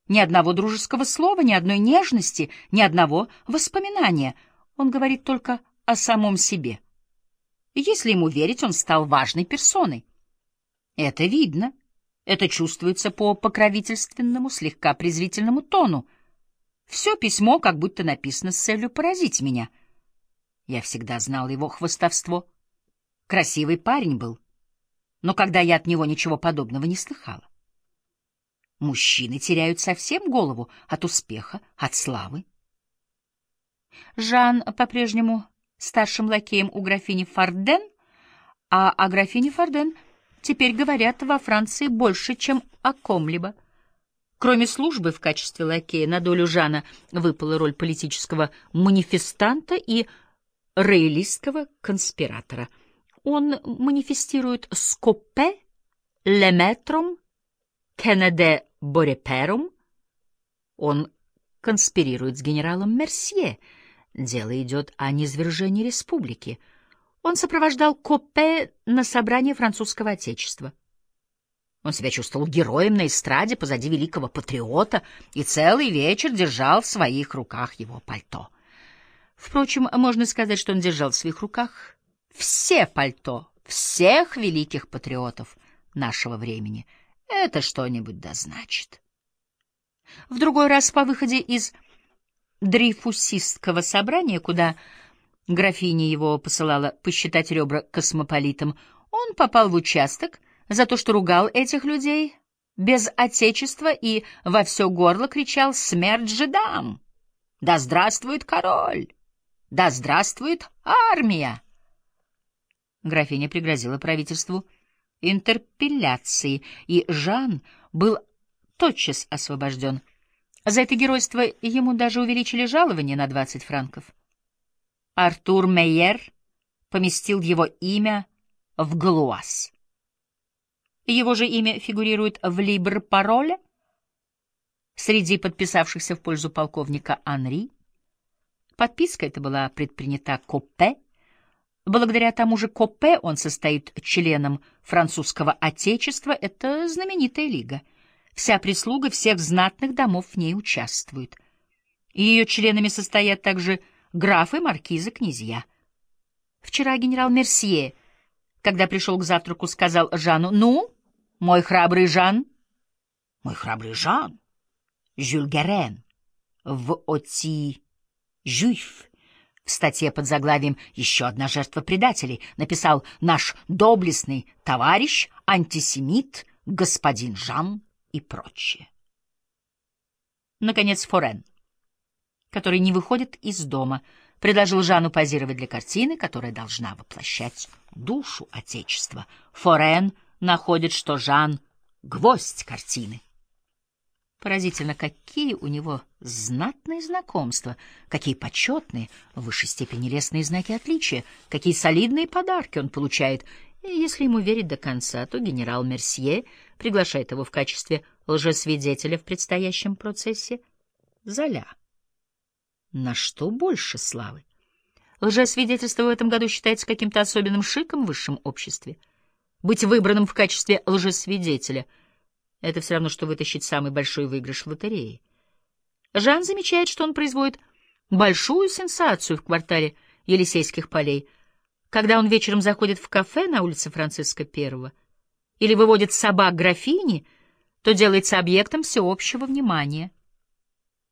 Ни одного дружеского слова, ни одной нежности, ни одного воспоминания. Он говорит только о самом себе. И если ему верить, он стал важной персоной. Это видно, это чувствуется по покровительственному, слегка презвительному тону. Все письмо как будто написано с целью поразить меня. Я всегда знал его хвастовство. Красивый парень был, но когда я от него ничего подобного не слыхала. Мужчины теряют совсем голову от успеха, от славы. Жан по-прежнему старшим лакеем у графини Фарден, а о графине Фарден теперь говорят во Франции больше, чем о ком-либо. Кроме службы в качестве лакея, на долю Жана выпала роль политического манифестанта и роялистского конспиратора. Он манифестирует с Коппе, Леметром, Кеннеде Борепером. Он конспирирует с генералом Мерсье. Дело идет о низвержении республики. Он сопровождал Коппе на собрание французского отечества. Он себя чувствовал героем на эстраде позади великого патриота и целый вечер держал в своих руках его пальто. Впрочем, можно сказать, что он держал в своих руках все пальто всех великих патриотов нашего времени. Это что-нибудь да значит. В другой раз по выходе из дрейфусистского собрания, куда графиня его посылала посчитать ребра космополитам, он попал в участок за то, что ругал этих людей без отечества и во все горло кричал «Смерть жидам! Да здравствует король! Да здравствует армия!» Графиня пригрозила правительству интерпелляцией, и Жан был тотчас освобожден. За это геройство ему даже увеличили жалование на 20 франков. Артур Мейер поместил его имя в Галуаз. Его же имя фигурирует в Либр-пароле среди подписавшихся в пользу полковника Анри. Подписка эта была предпринята Коппе. Благодаря тому же Коппе он состоит членом французского отечества, это знаменитая лига. Вся прислуга всех знатных домов в ней участвует. Ее членами состоят также графы, маркизы, князья. Вчера генерал Мерсье, когда пришел к завтраку, сказал Жану: «Ну, мой храбрый Жан, мой храбрый Жан, Жюль Герен, в Оти Жюйф, в статье под заглавием «Еще одна жертва предателей» написал наш доблестный товарищ, антисемит, господин Жан и прочее». Наконец, Форен, который не выходит из дома, предложил Жану позировать для картины, которая должна воплощать душу Отечества. Форен находит, что Жан — гвоздь картины. Поразительно, какие у него знатные знакомства, какие почетные, в высшей степени лестные знаки отличия, какие солидные подарки он получает. И если ему верить до конца, то генерал Мерсье приглашает его в качестве лжесвидетеля в предстоящем процессе Золя. На что больше славы? Лжесвидетельство в этом году считается каким-то особенным шиком в высшем обществе. Быть выбранным в качестве лжесвидетеля — это все равно, что вытащить самый большой выигрыш в лотерее. Жан замечает, что он производит большую сенсацию в квартале Елисейских полей, когда он вечером заходит в кафе на улице Франциска I или выводит собак графини, то делается объектом всеобщего внимания.